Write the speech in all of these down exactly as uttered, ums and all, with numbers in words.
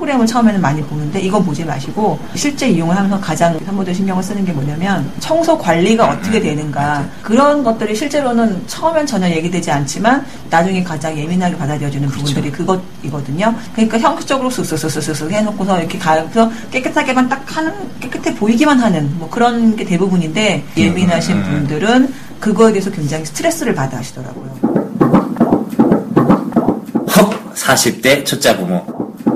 프로그램을 처음에는 많이 보는데 이거 보지 마시고 실제 이용을 하면서 가장 산모들 신경을 쓰는 게 뭐냐면 청소 관리가 어떻게 되는가 그런 것들이 실제로는 처음엔 전혀 얘기되지 않지만 나중에 가장 예민하게 받아들여지는 그렇죠. 부분들이 그것이거든요. 그러니까 형식적으로 쓱쓱쓱쓱쓱 해놓고서 이렇게 가서 깨끗하게만 딱 하는 깨끗해 보이기만 하는 뭐 그런 게 대부분인데 예민하신 분들은 그거에 대해서 굉장히 스트레스를 받아 하시더라고요. 헉! 사십 대 초짜 부모.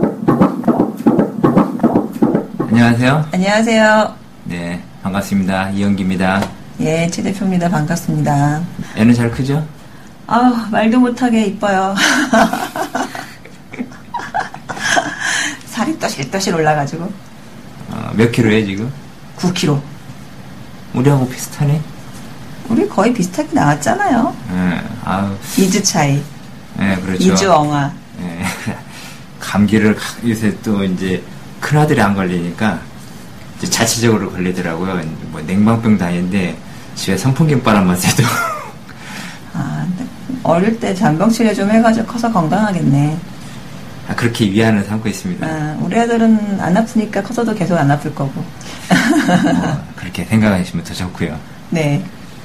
안녕하세요. 안녕하세요. 네, 반갑습니다. 이영기입니다. 예, 최 대표입니다. 반갑습니다. 애는 잘 크죠? 아, 말도 못하게 이뻐요. 살이 떠실떠실 올라가지고. 어, 몇 킬로에 지금? 구 킬로그램. 우리하고 비슷하네? 우리 거의 비슷하게 나왔잖아요. 네, 아우. 이 주 차이. 네, 그렇죠. 이 주 엉아. 네. 감기를 요새 또 이제 큰아들이 안 걸리니까 이제 자체적으로 걸리더라고요. 뭐 냉방병도 아닌데 집에 선풍기 바람만 쐬도. 아, 어릴 때 잔병 치료 좀 해가지고 커서 건강하겠네. 아, 그렇게 위안을 삼고 있습니다. 아, 우리 애들은 안 아프니까 커서도 계속 안 아플 거고. 뭐, 그렇게 생각하시면 더 좋고요. 네.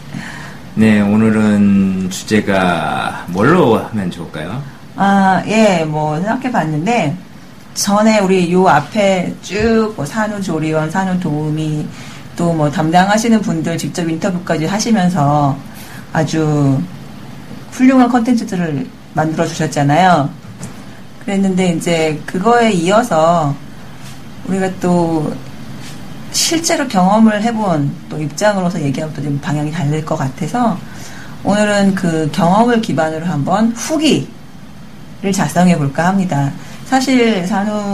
네, 오늘은 주제가 뭘로 하면 좋을까요? 아, 예, 뭐 생각해 봤는데 전에 우리 요 앞에 쭉 뭐 산후조리원, 산후도우미 또 뭐 담당하시는 분들 직접 인터뷰까지 하시면서 아주 훌륭한 컨텐츠들을 만들어 주셨잖아요. 그랬는데 이제 그거에 이어서 우리가 또 실제로 경험을 해본 또 입장으로서 얘기하면 또 좀 방향이 다를 것 같아서 오늘은 그 경험을 기반으로 한번 후기를 작성해 볼까 합니다. 사실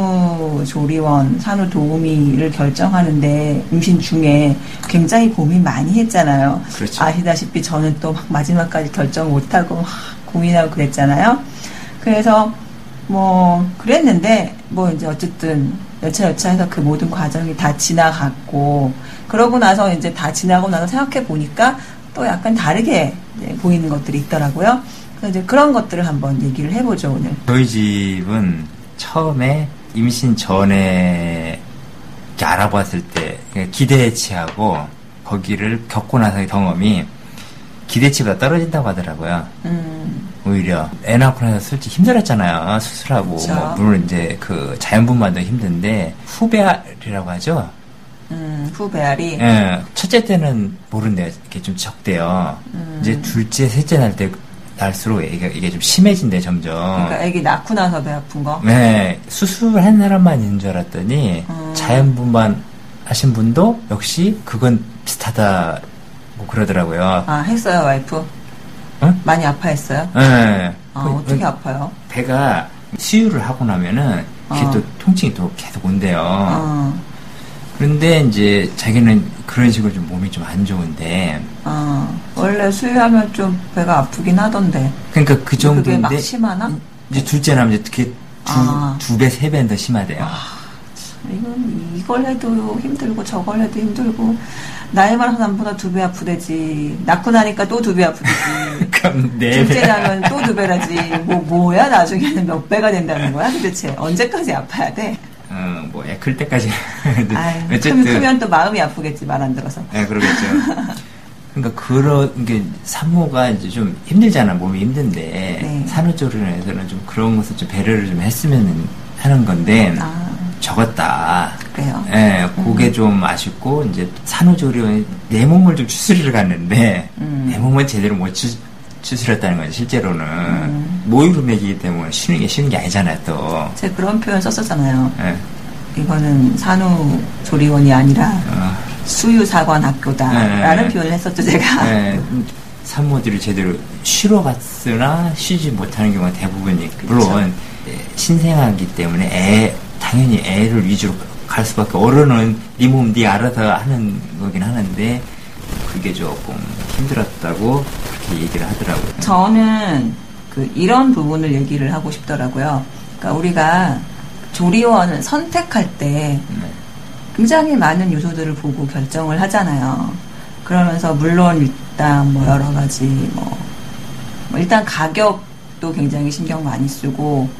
산후조리원, 산후도우미를 결정하는데 임신 중에 굉장히 고민 많이 했잖아요. 그렇죠. 아시다시피 저는 또 막 마지막까지 결정 못하고 막 고민하고 그랬잖아요. 그래서 뭐 그랬는데 뭐 이제 어쨌든 여차여차해서 그 모든 과정이 다 지나갔고 그러고 나서 이제 다 지나고 나서 생각해 보니까 또 약간 다르게 보이는 것들이 있더라고요. 그래서 이제 그런 것들을 한번 얘기를 해보죠 오늘. 저희 집은 처음에 임신 전에 이렇게 알아봤을 때 기대치하고 거기를 겪고 나서의 경험이 기대치보다 떨어진다고 하더라고요. 음. 오히려 애 낳고 나서 솔직히 힘들었잖아요. 수술하고 뭐 물론 이제 그 자연분만도 힘든데 후배알이라고 하죠. 음, 후배알이. 예, 첫째 때는 모른대요. 이렇게 좀 적대요. 음. 이제 둘째, 셋째 날 때 날수록 이게, 이게 좀 심해진대 점점. 그러니까 애기 낳고 나서 배 아픈 거? 네, 수술한 사람만 있는 줄 알았더니 음. 자연분만 하신 분도 역시 그건 비슷하다. 뭐 그러더라고요. 아, 했어요, 와이프? 응? 많이 아파했어요? 네. 아, 그, 어떻게 그, 아파요? 배가 수유를 하고 나면은 그게 어. 또 통증이 또 계속 온대요. 어. 그런데 이제 자기는 그런 식으로 좀 몸이 좀 안 좋은데. 어. 원래 수유하면 좀 배가 아프긴 하던데. 그러니까 그 정도인데. 그게 막 심하나? 이제 둘째 나면 이제 그게 두, 아. 두 배, 세 배는 더 심하대요. 아, 이건 이걸 해도 힘들고 저걸 해도 힘들고. 나이 많은 사람보다 두 배 아프대지. 낳고 나니까 또 두 배 아프대지. 그럼 네 배. 둘째 나면 또 두 배라지. 뭐, 뭐야, 나중에는 몇 배가 된다는 거야, 도대체. 언제까지 아파야 돼? 어, 뭐, 애 클 때까지. 아유, 어쨌든. 크면, 크면 또 마음이 아프겠지, 말 안 들어서. 네, 그러겠죠. 그러니까 그런 게 산모가 이제 좀 힘들잖아, 몸이 힘든데. 네. 산후조리원에서는 좀 그런 것을 좀 배려를 좀 했으면 하는 건데. 아. 적었다. 그래요? 예, 네, 그게 음. 좀 아쉽고, 이제, 산후조리원에 내 몸을 좀 추스리러 갔는데, 음. 내 몸은 제대로 못 추, 추스렸다는 거죠, 실제로는. 음. 모유로 먹이기 때문에 쉬는 게 쉬는 게 아니잖아요, 또. 제가 그런 표현 썼었잖아요. 네. 이거는 산후조리원이 아니라, 어. 수유사관학교다. 네. 라는 표현을 했었죠, 제가. 네. 산모들이 제대로 쉬러 갔으나 쉬지 못하는 경우가 대부분이, 그렇죠. 물론, 신생아이기 때문에 애, 당연히 애를 위주로 갈 수밖에 어른은 네 몸 네 알아서 하는 거긴 하는데 그게 조금 힘들었다고 그렇게 얘기를 하더라고요. 저는 그 이런 부분을 얘기를 하고 싶더라고요. 그러니까 우리가 조리원을 선택할 때 굉장히 많은 요소들을 보고 결정을 하잖아요. 그러면서 물론 일단 뭐 여러 가지 뭐, 뭐 일단 가격도 굉장히 신경 많이 쓰고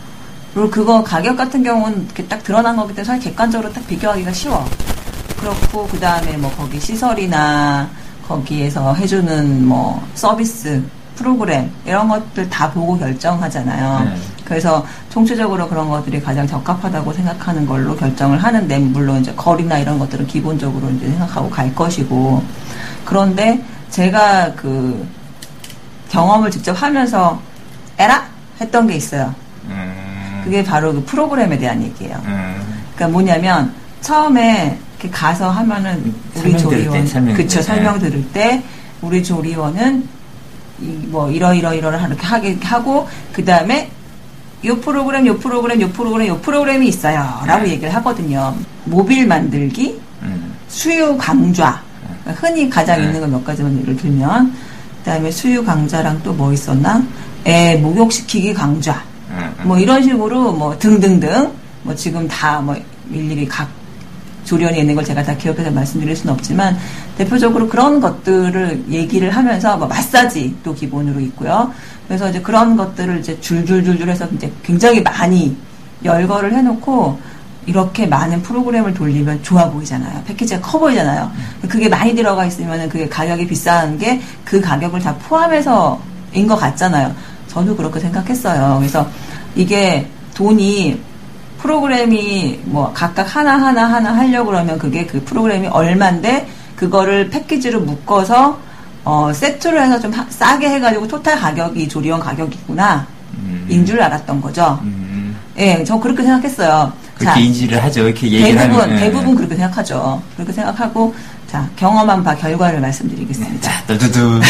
그리고 그거 가격 같은 경우는 이렇게 딱 드러난 거기 때문에 사실 객관적으로 딱 비교하기가 쉬워. 그렇고 그 다음에 뭐 거기 시설이나 거기에서 해주는 뭐 서비스 프로그램 이런 것들 다 보고 결정하잖아요. 네. 그래서 총체적으로 그런 것들이 가장 적합하다고 생각하는 걸로 결정을 하는데, 물론 이제 거리나 이런 것들은 기본적으로 이제 생각하고 갈 것이고. 그런데 제가 그 경험을 직접 하면서 에라 했던 게 있어요. 음. 그게 바로 그 프로그램에 대한 얘기예요. 음. 그러니까 뭐냐면 처음에 이렇게 가서 하면은 우리 조리원, 그쵸, 설명 들을 때 우리 조리원은 이 뭐 이러이러이러 이렇게 하게 하고, 그 다음에 요 프로그램, 요 프로그램, 요 프로그램, 요 프로그램이 있어요. 라고 네. 얘기를 하거든요. 모빌 만들기, 음. 수유 강좌. 그러니까 흔히 가장 네. 있는 건 몇 가지만 예를 들면, 그 다음에 수유 강좌랑 또 뭐 있었나? 애 목욕시키기 강좌. 음. 뭐 이런 식으로 뭐 등등등. 뭐 지금 다 뭐 일일이 각 조련이 있는 걸 제가 다 기억해서 말씀드릴 수는 없지만, 대표적으로 그런 것들을 얘기를 하면서, 뭐 마사지도 기본으로 있고요. 그래서 이제 그런 것들을 이제 줄줄줄줄 해서 이제 굉장히 많이 열거를 해놓고, 이렇게 많은 프로그램을 돌리면 좋아 보이잖아요. 패키지가 커 보이잖아요. 그게 많이 들어가 있으면 그게 가격이 비싼 게 그 가격을 다 포함해서인 것 같잖아요. 저도 그렇게 생각했어요. 그래서 이게 돈이 프로그램이 뭐 각각 하나하나 하나 하려고 그러면 그게 그 프로그램이 얼만데, 그거를 패키지로 묶어서 어 세트로 해서 좀 하, 싸게 해가지고 토탈 가격이 조리원 가격이구나 음. 인 줄 알았던 거죠. 음. 예, 저 그렇게 생각했어요. 그렇게 자, 인지를 하죠. 이렇게 얘기를 대부분 하면, 대부분 그렇게 생각하죠. 그렇게 생각하고, 자, 경험한 바 결과를 말씀드리겠습니다. 자, 두두두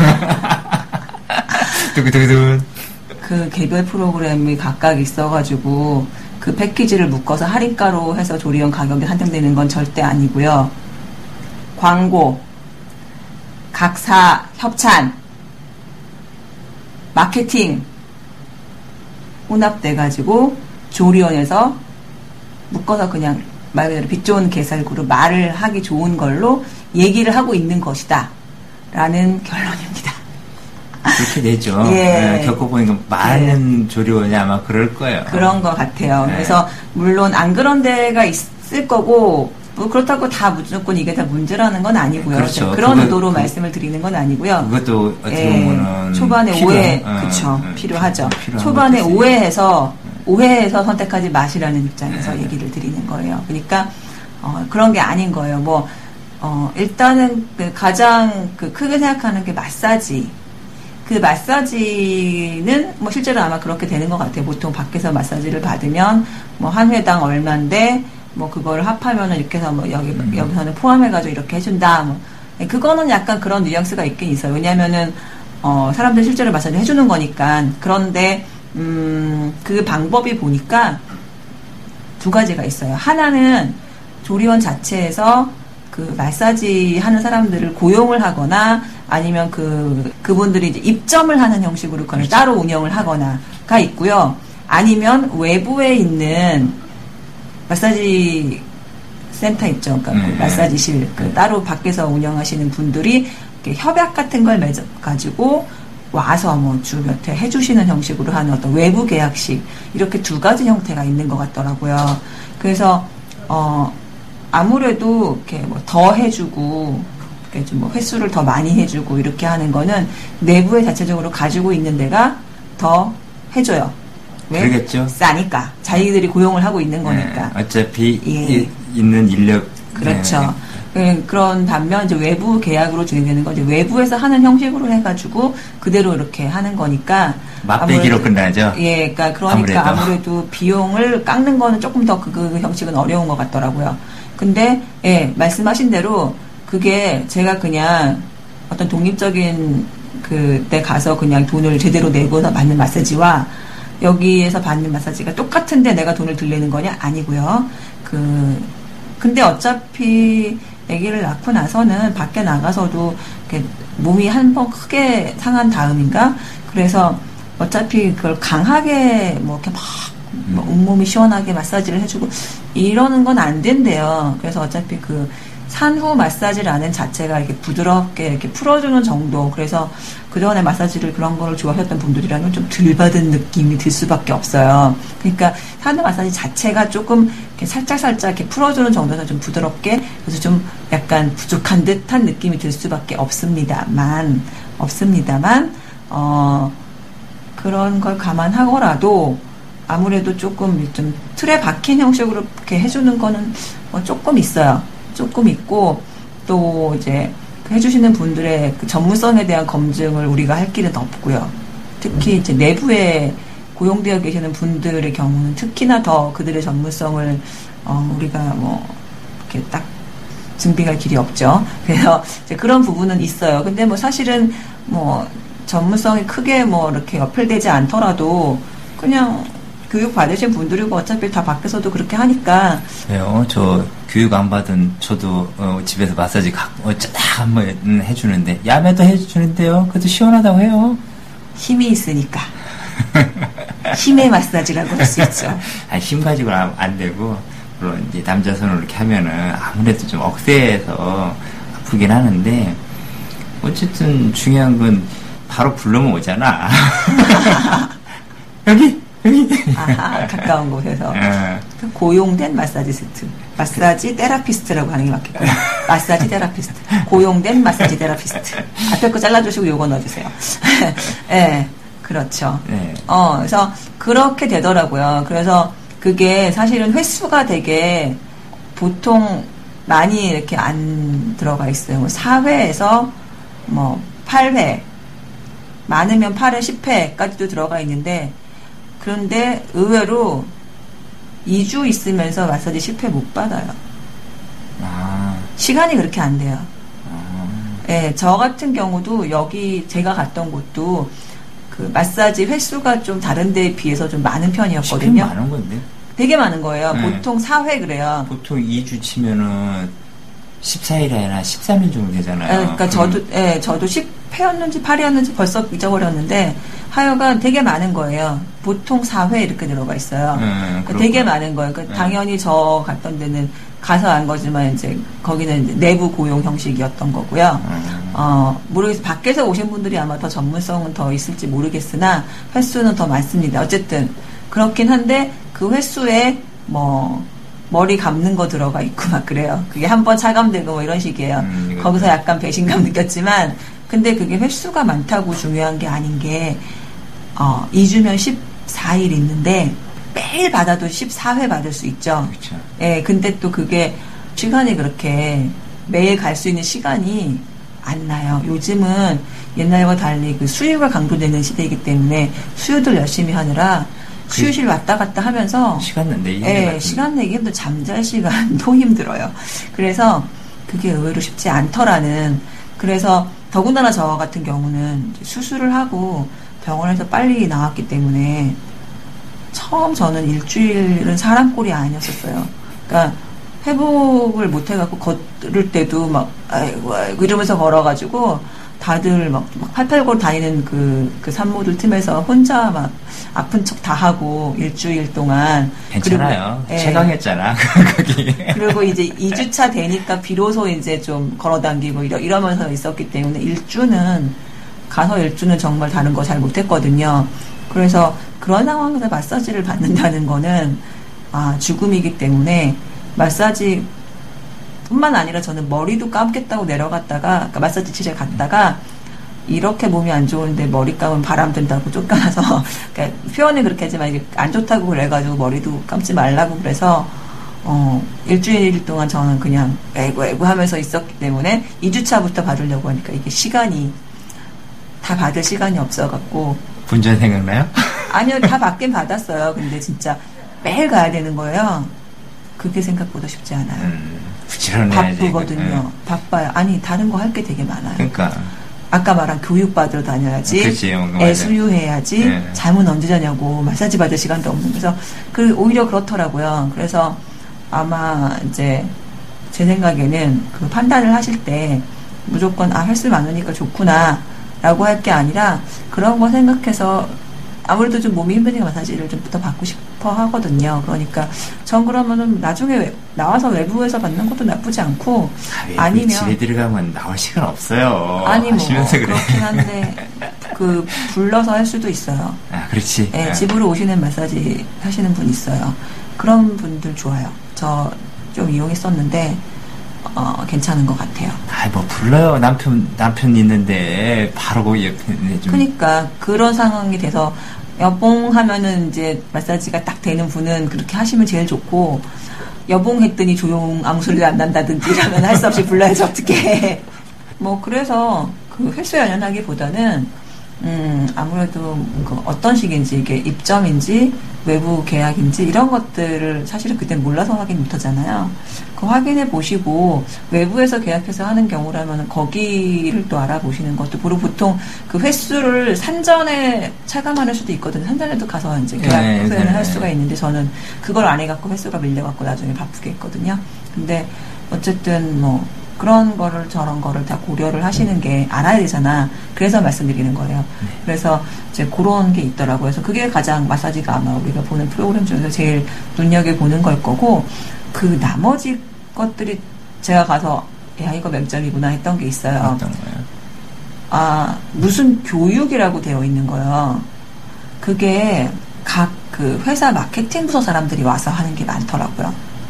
두두두두 그 개별 프로그램이 각각 있어가지고 그 패키지를 묶어서 할인가로 해서 조리원 가격이 한정되는 건 절대 아니고요. 광고, 각사 협찬, 마케팅 혼합돼가지고 조리원에서 묶어서 그냥 말 그대로 빛 좋은 개살구로 말을 하기 좋은 걸로 얘기를 하고 있는 것이다 라는 결론입니다. 그렇게 되죠. 예. 네, 겪어보니까 많은 예. 조리원이 아마 그럴 거예요. 그런 것 같아요. 네. 그래서 물론 안 그런 데가 있을 거고, 뭐 그렇다고 다 무조건 이게 다 문제라는 건 아니고요. 그렇죠. 그런 그거, 의도로 그, 말씀을 드리는 건 아니고요. 그것도 어떻게 보면은 예. 초반에 필요, 오해, 어, 그렇죠. 어, 필요하죠. 초반에 초반에 오해해서 오해해서 선택하지 마시라는 입장에서 네. 얘기를 드리는 거예요. 그러니까 어, 그런 게 아닌 거예요. 뭐 어, 일단은 그 가장 그 크게 생각하는 게 마사지. 그 마사지는 뭐 실제로 아마 그렇게 되는 것 같아요. 보통 밖에서 마사지를 받으면 뭐 한 회당 얼마인데 뭐 그걸 합하면은 이렇게 해서 뭐 여기 음. 여기서는 포함해가지고 이렇게 해준다. 뭐 그거는 약간 그런 뉘앙스가 있긴 있어요. 왜냐하면은 어 사람들 실제로 마사지 해주는 거니까. 그런데 음 그 방법이 보니까 두 가지가 있어요. 하나는 조리원 자체에서 그 마사지 하는 사람들을 고용을 하거나 아니면 그 그분들이 이제 입점을 하는 형식으로 그걸 그렇죠. 따로 운영을 하거나가 있고요. 아니면 외부에 있는 마사지 센터 있죠. 그러니까 음. 그 마사지실 그 따로 밖에서 운영하시는 분들이 이렇게 협약 같은 걸 맺어 가지고 와서 뭐 주 몇 회 해주시는 형식으로 하는 어떤 외부 계약식, 이렇게 두 가지 형태가 있는 것 같더라고요. 그래서 어 아무래도 이렇게 뭐 더 해주고 이렇게 좀 뭐 횟수를 더 많이 해주고 이렇게 하는 거는 내부에 자체적으로 가지고 있는 데가 더 해줘요. 왜? 그러겠죠. 싸니까. 자기들이 고용을 하고 있는 거니까. 네, 어차피 예. 이, 있는 인력. 그렇죠. 네. 그런 반면 이제 외부 계약으로 진행되는 거 이제 외부에서 하는 형식으로 해가지고 그대로 이렇게 하는 거니까. 맛배기로 끝나죠. 예, 그러니까 그러니까 아무래도, 아무래도 비용을 깎는 거는 조금 더 그 그 형식은 어려운 것 같더라고요. 근데 예, 말씀하신 대로 그게 제가 그냥 어떤 독립적인 그때 가서 그냥 돈을 제대로 내고서 받는 마사지와 여기에서 받는 마사지가 똑같은데 내가 돈을 들내는 거냐? 아니고요. 그 근데 어차피 아기를 낳고 나서는 밖에 나가서도 이렇게 몸이 한 번 크게 상한 다음인가? 그래서 어차피 그걸 강하게 뭐 이렇게 막 뭐 온몸이 시원하게 마사지를 해주고 이러는 건 안 된대요. 그래서 어차피 그 산후 마사지라는 자체가 이렇게 부드럽게 이렇게 풀어주는 정도. 그래서 그동안에 마사지를 그런 거를 좋아하셨던 분들이라면 좀 덜 받은 느낌이 들 수밖에 없어요. 그러니까 산후 마사지 자체가 조금 이렇게 살짝살짝 이렇게 풀어주는 정도에서 좀 부드럽게, 그래서 좀 약간 부족한 듯한 느낌이 들 수밖에 없습니다만, 없습니다만, 어, 그런 걸 감안하고라도 아무래도 조금 좀 틀에 박힌 형식으로 이렇게 해주는 거는 뭐 조금 있어요. 조금 있고, 또 이제 해주시는 분들의 그 전문성에 대한 검증을 우리가 할 길은 없고요. 특히 이제 내부에 고용되어 계시는 분들의 경우는 특히나 더 그들의 전문성을 어, 우리가 뭐 이렇게 딱 증빙할 길이 없죠. 그래서 이제 그런 부분은 있어요. 근데 뭐 사실은 뭐 전문성이 크게 뭐 이렇게 어필되지 않더라도 그냥 교육 받으신 분들이고 어차피 다 밖에서도 그렇게 하니까. 왜요? 저 교육 안 받은 저도 어, 집에서 마사지 각 어, 쫙 한번 해주는데 야매도 해주는데요. 그래도 시원하다고 해요. 힘이 있으니까. 힘의 마사지라고 할 수 있죠. 아니, 힘 가지고는 안, 안 되고, 물론 이제 남자 손으로 이렇게 하면은 아무래도 좀 억세해서 아프긴 하는데, 어쨌든 중요한 건 바로 불러면 오잖아. 여기! 여기! 아하, 가까운 곳에서. 네. 고용된 마사지스트. 마사지 테라피스트라고 하는 게 맞겠고요. 마사지 테라피스트. 고용된 마사지 테라피스트. 앞에 거 잘라주시고 요거 넣어주세요. 예. 네, 그렇죠. 네. 어, 그래서 그렇게 되더라고요. 그래서 그게 사실은 횟수가 되게 보통 많이 이렇게 안 들어가 있어요. 뭐 사 회에서 뭐 팔 회, 많으면 팔 회, 십 회까지도 들어가 있는데, 그런데 의외로 이 주 있으면서 마사지 십 회 못 받아요. 아. 시간이 그렇게 안 돼요. 아. 예, 저 같은 경우도 여기 제가 갔던 곳도 그 마사지 횟수가 좀 다른 데에 비해서 좀 많은 편이었거든요. 십 회 많은 건데? 되게 많은 거예요. 네. 보통 사 회 그래요. 보통 이 주 치면은 십사 일 아니라 십삼 일 정도 되잖아요. 예, 그러니까 저도, 예, 저도 십 회였는지 팔 회였는지 벌써 잊어버렸는데, 하여간 되게 많은 거예요. 보통 사 회 이렇게 들어가 있어요. 음, 그러니까 되게 많은 거예요. 그러니까 네. 당연히 저 갔던 데는 가서 안 거지만, 이제, 거기는 이제 내부 고용 형식이었던 거고요. 음. 어, 모르겠어요. 밖에서 오신 분들이 아마 더 전문성은 더 있을지 모르겠으나, 횟수는 더 많습니다. 어쨌든, 그렇긴 한데, 그 횟수에, 뭐, 머리 감는 거 들어가 있고 막 그래요. 그게 한 번 차감되고 뭐 이런 식이에요. 음, 거기서 약간 배신감 느꼈지만, 근데 그게 횟수가 많다고 중요한 게 아닌 게, 어, 이 주면 십사 일 있는데, 매일 받아도 십사 회 받을 수 있죠. 그렇죠. 예, 근데 또 그게 시간이 그렇게 매일 갈 수 있는 시간이 안 나요. 요즘은 옛날과 달리 그 수유가 강조되는 시대이기 때문에 수유들 열심히 하느라 수유실 왔다 갔다 하면서 시간 내기 예, 힘들어. 시간 내기 힘들, 잠잘 시간도 힘들어요. 그래서 그게 의외로 쉽지 않더라는. 그래서 더군다나 저 같은 경우는 이제 수술을 하고 병원에서 빨리 나왔기 때문에 처음 저는 일주일은 사람 꼴이 아니었었어요. 그러니까 회복을 못 해갖고 걸을 때도 막 아이고 아이고 이러면서 걸어가지고 다들 막, 막 팔팔걸 다니는 그, 그 산모들 틈에서 혼자 막 아픈 척 다 하고 일주일 동안. 괜찮아요. 그리고, 예. 최강했잖아. 거기. 그리고 이제 이 주차 되니까 비로소 이제 좀 걸어당기고 이러, 이러면서 있었기 때문에 일주는, 가서 일주는 정말 다른 거 잘 못했거든요. 그래서 그런 상황에서 마사지를 받는다는 거는, 아, 죽음이기 때문에 마사지 뿐만 아니라 저는 머리도 감겠다고 내려갔다가, 그러니까 마사지 치료에 갔다가, 이렇게 몸이 안 좋은데 머리 감으면 바람 든다고 쫓겨나서, 그러니까 표현은 그렇게 하지만 이게 안 좋다고 그래가지고 머리도 감지 말라고 그래서, 어, 일주일 동안 저는 그냥 에구 에구 하면서 있었기 때문에 이 주차부터 받으려고 하니까 이게 시간이, 다 받을 시간이 없어갖고. 본전 생각나요? 아니요, 다 받긴 받았어요. 근데 진짜 매일 가야 되는 거예요. 그게 생각보다 쉽지 않아요. 음, 부지런해야지. 바쁘거든요. 응. 바빠요. 아니, 다른 거 할 게 되게 많아요. 그러니까. 아까 말한 교육 받으러 다녀야지. 그치, 애 수유해야지. 네. 잠은 언제 자냐고. 마사지 받을 시간도 없는. 그래서, 그, 오히려 그렇더라고요. 그래서 아마 이제 제 생각에는 그 판단을 하실 때 무조건, 아, 횟수 많으니까 좋구나. 라고 할 게 아니라 그런 거 생각해서 아무래도 좀 몸이 힘드니까 마사지를 좀 더 받고 싶어 하거든요. 그러니까 전 그러면은 나중에 나와서 외부에서 받는 것도 나쁘지 않고 아, 아니면 집에 들어가면 나올 시간 없어요. 아니 뭐 하시면서 그래. 그렇긴 한데 그 불러서 할 수도 있어요. 아 그렇지. 네, 네. 집으로 오시는 마사지 하시는 분 있어요. 그런 분들 좋아요. 저 좀 이용했었는데 어, 괜찮은 것 같아요. 아, 뭐 불러요. 남편 남편 있는데 바로 거기 옆에 있는데 좀. 그러니까 그런 상황이 돼서 여봉 하면은 이제 마사지가 딱 되는 분은 그렇게 하시면 제일 좋고 여봉 했더니 조용 아무 소리도 안 난다든지 이러면 할 수 없이 불러야지 어떻게. 뭐 그래서 그 횟수 연연하기보다는 음 아무래도 그 어떤 식인지 이게 입점인지 외부 계약인지 이런 것들을 사실은 그때 몰라서 확인 못하잖아요. 그 확인해 보시고 외부에서 계약해서 하는 경우라면 거기를 또 알아보시는 것도 그리고 보통 그 횟수를 산전에 차감하는 수도 있거든요. 산전에도 가서 이제 계약 네, 후에는 네, 할 네. 수가 있는데 저는 그걸 안 해갖고 횟수가 밀려갖고 나중에 바쁘게 했거든요. 근데 어쨌든 뭐 그런 거를 저런 거를 다 고려를 하시는 게 알아야 되잖아. 그래서 말씀드리는 거예요. 네. 그래서 이제 그런 게 있더라고요. 그래서 그게 가장 마사지가 아마 우리가 보는 프로그램 중에서 제일 눈여겨보는 걸 거고 그 나머지 것들이 제가 가서 야 이거 맹점이구나 했던 게 있어요. 어떤 거예요? 아 무슨 교육이라고 되어 있는 거예요. 그게 각 그 회사 마케팅 부서 사람들이 와서 하는 게 많더라고요.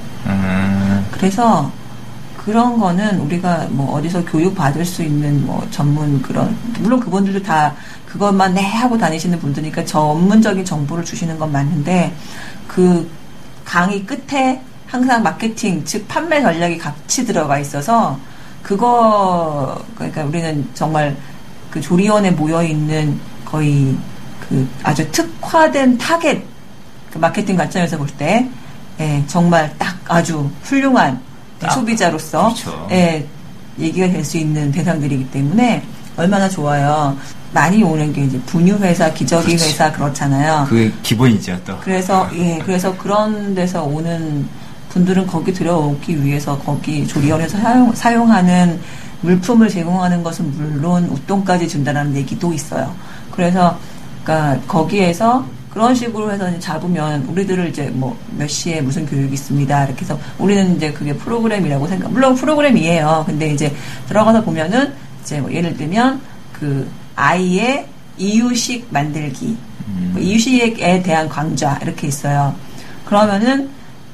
음. 그래서 그런 거는 우리가 뭐 어디서 교육 받을 수 있는 뭐 전문 그런 물론 그분들도 다 그것만 내 하고 다니시는 분들이니까 전문적인 정보를 주시는 건 맞는데 그 강의 끝에 항상 마케팅 즉 판매 전략이 같이 들어가 있어서 그거 그러니까 우리는 정말 그 조리원에 모여 있는 거의 그 아주 특화된 타겟 그 마케팅 관점에서 볼 때 예, 정말 딱 아주 훌륭한 아, 소비자로서 그렇죠. 예, 얘기가 될 수 있는 대상들이기 때문에 얼마나 좋아요. 많이 오는 게 이제 분유회사, 기저귀 그렇지. 회사 그렇잖아요. 그게 기본이죠 또. 그래서 예, 그래서 그런 데서 오는 분들은 거기 들어오기 위해서 거기 조리원에서 사용, 사용하는 물품을 제공하는 것은 물론 웃돈까지 준다는 얘기도 있어요. 그래서 그러니까 거기에서 그런 식으로 해서 이제 잡으면 우리들을 이제 뭐 몇 시에 무슨 교육이 있습니다. 이렇게 해서 우리는 이제 그게 프로그램이라고 생각, 물론 프로그램이에요. 근데 이제 들어가서 보면은 이제 뭐 예를 들면 그 아이의 이유식 만들기, 음. 뭐 이유식에 대한 강좌 이렇게 있어요. 그러면은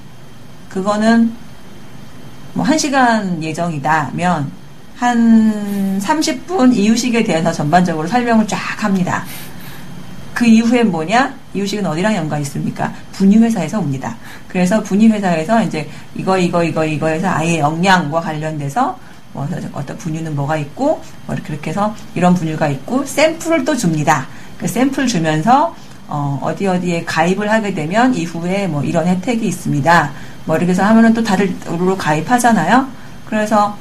그거는 뭐 한 시간 예정이다면 한 삼십 분 이유식에 대해서 전반적으로 설명을 쫙 합니다. 그 이후에 뭐냐? 이유식은 어디랑 연관이 있습니까? 분유회사에서 옵니다. 그래서 분유회사에서 이제 이거, 이거, 이거, 이거 해서 아이의 영양과 관련돼서 뭐 어떤 분유는 뭐가 있고, 뭐 이렇게, 이렇게 해서 이런 분유가 있고, 샘플을 또 줍니다. 그 샘플 주면서, 어, 어디 어디에 가입을 하게 되면 이후에 뭐 이런 혜택이 있습니다. 뭐 이렇게 해서 하면은 또 다들 으로 가입하잖아요? 그래서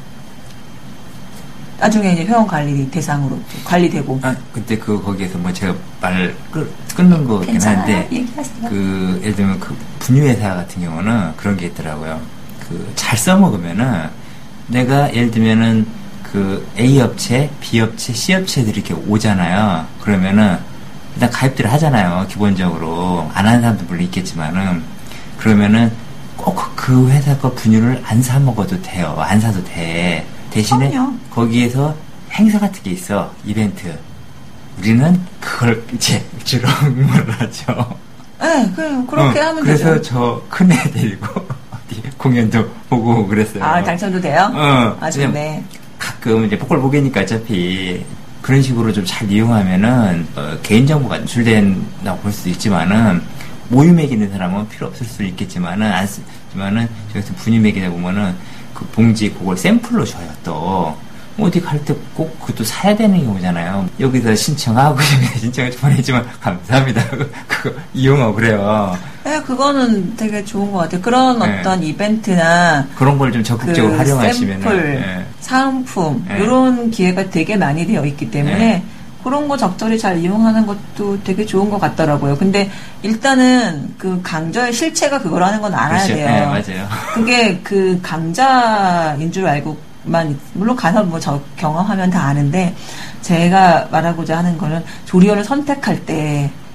나중에 이제 회원 관리 대상으로 관리되고. 아, 그때 그, 거기에서 뭐 제가 말 끊, 끊는 거긴 괜찮아요. 한데, 얘기하세요. 그, 예를 들면 그 분유회사 같은 경우는 그런 게 있더라고요. 그, 잘 써먹으면은, 내가 예를 들면은 그 A 업체, B 업체, C 업체들이 이렇게 오잖아요. 그러면은, 일단 가입들을 하잖아요. 기본적으로. 안 하는 사람도 물론 있겠지만은, 그러면은 꼭 그 회사 거 분유를 안 사 먹어도 돼요. 안 사도 돼. 대신에 그럼요. 거기에서 행사 같은 게 있어. 이벤트. 우리는 그걸 이제 주로 응모를 하죠. 네, 그, 그렇게 어, 하면 그래서 되죠. 저 큰애 데리고 어디 공연도 보고 그랬어요. 아, 당첨도 돼요? 어, 아, 좋네. 가끔 이제 복걸 보게니까 어차피 그런 식으로 좀 잘 이용하면은 어, 개인정보가 누출된다고 볼 수도 있지만은 모유맥 있는 사람은 필요 없을 수 있겠지만은 안 쓰지만은 저기서 분유맥이다 보면은 그 봉지 그걸 샘플로 줘요 또. 어디 갈 때 꼭 그것도 사야 되는 경우잖아요. 여기서 신청하고 신청을 보내지만 감사합니다. 그거 이용하고 그래요. 네, 그거는 되게 좋은 것 같아요. 그런 네. 어떤 이벤트나 그런 걸 좀 적극적으로 그 활용하시면 샘플, 네. 사은품 네. 이런 기회가 되게 많이 되어 있기 때문에 네. 그런 거 적절히 잘 이용하는 것도 되게 좋은 것 같더라고요. 근데 일단은 그 강좌의 실체가 그거라는 건 알아야 그렇죠. 돼요. 네, 맞아요. 그게 그 강좌인 줄 알고만 물론 가서 뭐 저 경험하면 다 아는데 제가 말하고자 하는 거는 조리원을 선택할 때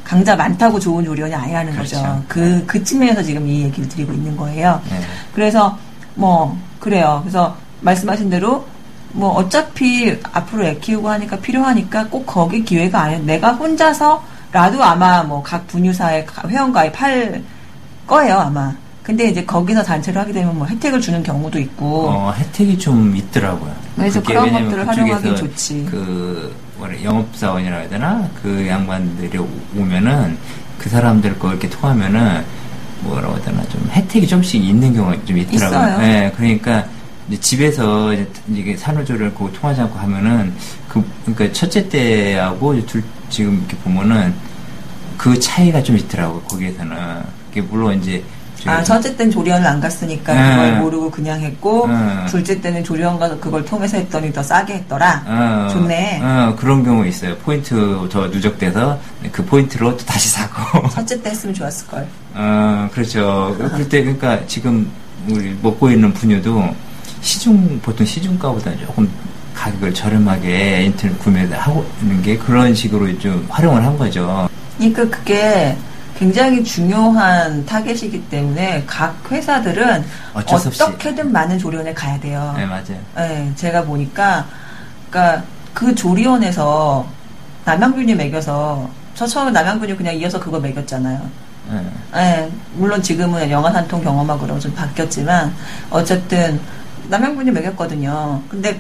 강자 많다고 좋은 조리원이 아니라는 그렇죠. 거죠. 그, 그 측면에서 지금 이 얘기를 드리고 있는 거예요. 네. 그래서, 뭐, 그래요. 그래서 말씀하신 대로, 뭐, 어차피 앞으로 애 키우고 하니까 필요하니까 꼭 거기 기회가 아니에요. 내가 혼자서라도 아마 뭐 각 분유사에 회원가입 할 거예요, 아마. 근데 이제 거기서 단체를 하게 되면 뭐 혜택을 주는 경우도 있고. 어, 혜택이 좀 있더라고요. 그래서 그런 것들을 활용하기 좋지. 그, 뭐래, 영업사원이라고 해야 되나? 그 양반들이 오면은 그 사람들 거 이렇게 통하면은 뭐라고 해야 되나? 좀 혜택이 좀씩 있는 경우가 좀 있더라고요. 있어요. 네, 그러니까 이제 집에서 이제 산후조리를 그거 통하지 않고 하면은 그, 그러니까 첫째 때하고 둘, 지금 이렇게 보면은 그 차이가 좀 있더라고요. 거기에서는. 이게 물론 이제 아, 첫째 때는 조리원을 안 갔으니까 네. 그걸 모르고 그냥 했고, 네. 둘째 때는 조리원 가서 그걸 통해서 했더니 더 싸게 했더라. 어, 좋네. 어, 그런 경우 있어요. 포인트 더 누적돼서 그 포인트로 또 다시 사고. 첫째 때 했으면 좋았을걸. 어, 그렇죠. 그럴 때, 그러니까 지금 우리 먹고 있는 분유도 시중, 보통 시중가보다 조금 가격을 저렴하게 인터넷 구매를 하고 있는 게 그런 식으로 좀 활용을 한 거죠. 그러니까 그게 굉장히 중요한 타겟이기 때문에 각 회사들은 어쩔 수 없이. 어떻게든 많은 조리원에 가야 돼요. 네, 맞아요. 네, 제가 보니까, 그러니까 그 조리원에서 남양균이 먹여서, 저 처음에 남양균이 그냥 이어서 그거 먹였잖아요. 네. 네, 물론 지금은 영아산통 경험하고 좀 바뀌었지만, 어쨌든 남양균이 먹였거든요. 근데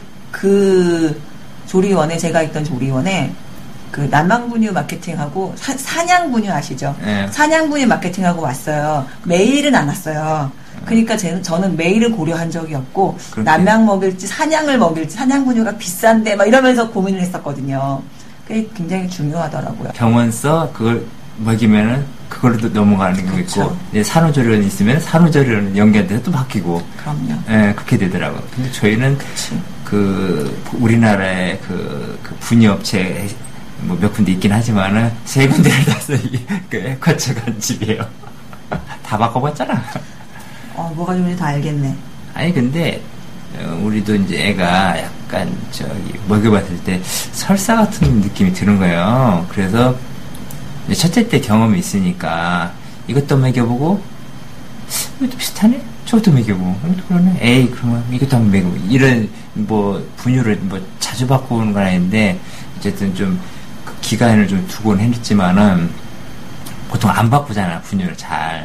그 조리원에, 제가 있던 조리원에, 그 남양분유 마케팅하고 사, 사냥분유 아시죠? 네. 사냥분유 마케팅하고 왔어요. 매일은 안 왔어요. 그러니까 제, 저는 매일을 고려한 적이 없고 그렇게. 남양 먹일지 사냥을 먹일지 사냥분유가 비싼데 막 이러면서 고민을 했었거든요. 그게 굉장히 중요하더라고요. 병원서 그걸 먹이면은 그걸로 넘어가는 거 그렇죠. 있고 이제 산후조리원 있으면 산후조리원 연계돼서 또 바뀌고. 그럼요. 예, 그렇게 되더라고요. 근데 저희는 그치. 그 우리나라의 그, 그 분유업체 뭐 몇 군데 있긴 하지만은 세 군데를 다서 그 거쳐간 집이에요. 다 바꿔봤잖아. 어, 뭐가 좋은지 다 알겠네. 아니 근데 어, 우리도 이제 애가 약간 저기 먹여봤을 때 설사 같은 느낌이 드는 거예요. 그래서 이제 첫째 때 경험이 있으니까 이것도 먹여보고 이것도 비슷하네? 저것도 먹여보고 이것도 그러네? 에이 그러면 이것도 한번 먹여보고 이런 뭐 분유를 뭐 자주 바꾸는 건 아닌데 어쨌든 좀 그 기간을 좀 두곤 했지만은 보통 안 바꾸잖아 분유를 잘.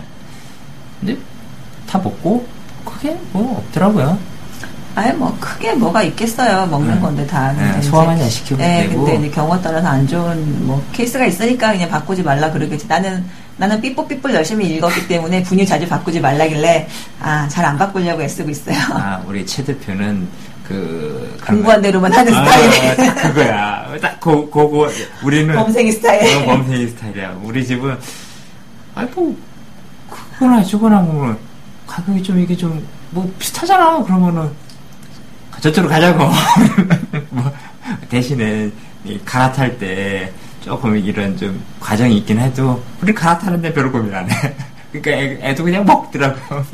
근데 다 먹고 크게 뭐 없더라고요. 아예 뭐 크게 뭐가 있겠어요. 먹는 네. 건데 다. 네, 소화만 잘 시키면 네, 되고. 근데 이제 경우에 따라서 안 좋은 뭐 케이스가 있으니까 그냥 바꾸지 말라 그러겠지. 나는 나는 삐뽀삐뽀 열심히 읽었기 때문에 분유 자주 바꾸지 말라길래 아 잘 안 바꾸려고 애쓰고 있어요. 아 우리 최 대표는 그 공부한 대로만 하는 아, 스타일이에요. 딱 그거야. 딱 고, 고고 우리는 범생이 스타일. 어, 범생이 스타일이야. 우리 집은 아이 뭐 그거나 저거나 뭐 가격이 좀 이게 좀 뭐 비슷하잖아. 그러면은 저쪽으로 가자고. 뭐 대신에 이 갈아탈 때 조금 이런 좀 과정이 있긴 해도 우리 갈아타는데 별로 고민 안 해. 그러니까 애, 애도 그냥 먹더라고.